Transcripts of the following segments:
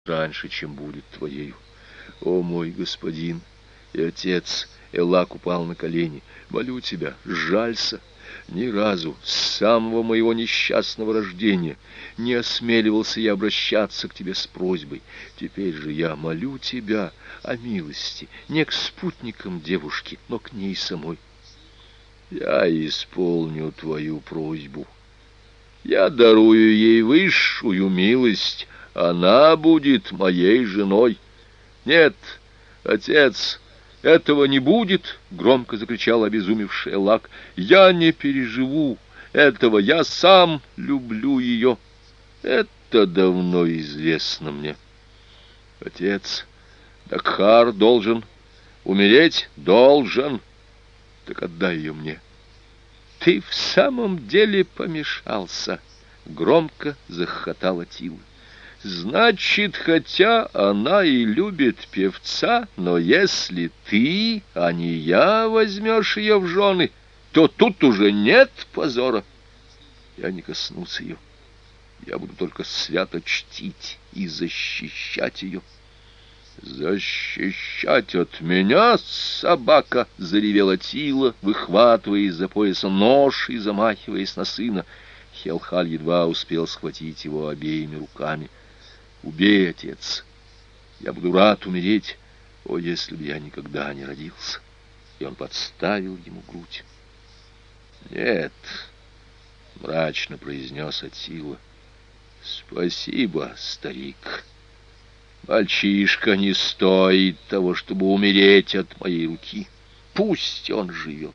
раньше, чем будет твоею. О, мой господин и отец! Эллак упал на колени. Молю тебя, сжалься. Ни разу с самого моего несчастного рождения не осмеливался я обращаться к тебе с просьбой. Теперь же я молю тебя о милости, не к спутникам девушки, но к ней самой. Я исполню твою просьбу. Я дарую ей высшую милость. Она будет моей женой. Нет, отец, этого не будет, громко закричал обезумевший Эллак. Я не переживу этого, я сам люблю ее. Это давно известно мне. Отец, Дакхар должен умереть, должен. Так отдай ее мне. Ты в самом деле помешался, громко захохотала Аттила. Значит, хотя она и любит певца, но если ты, а не я, возьмешь ее в жены, то тут уже нет позора. Я не коснусь ее. Я буду только свято чтить и защищать ее. «Защищать от меня, собака!» — заревела Аттила, выхватывая из-за пояса нож и замахиваясь на сына. Хелхаль едва успел схватить его обеими руками. «Убей, отец! Я буду рад умереть. О, если бы я никогда не родился!» И он подставил ему грудь. «Нет!» — мрачно произнес Аттила. «Спасибо, старик. Мальчишка не стоит того, чтобы умереть от моей руки. Пусть он живет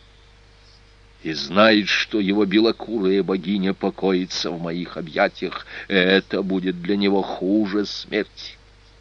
и знает, что его белокурая богиня покоится в моих объятиях. Это будет для него хуже смерти».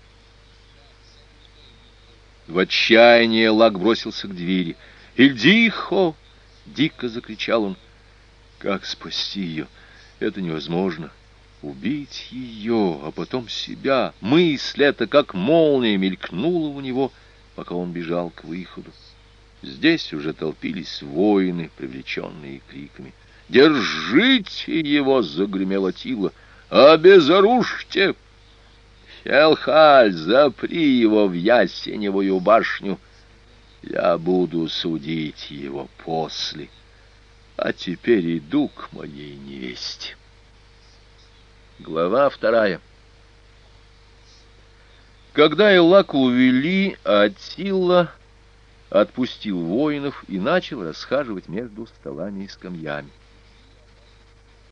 В отчаянии Эллак бросился к двери. «Ильдихо!» — дико закричал он. «Как спасти ее? Это невозможно. Убить ее, а потом себя». Мысль эта, как молния, мелькнула у него, пока он бежал к выходу. Здесь уже толпились воины, привлеченные криками. «Держите его!» — загремела Аттила. «Обезоружьте! Хелхаль, запри его в ясеневую башню. Я буду судить его после. А теперь иду к моей невесте». Глава 2. Когда Эллака увели, Аттила отпустил воинов и начал расхаживать между столами и скамьями.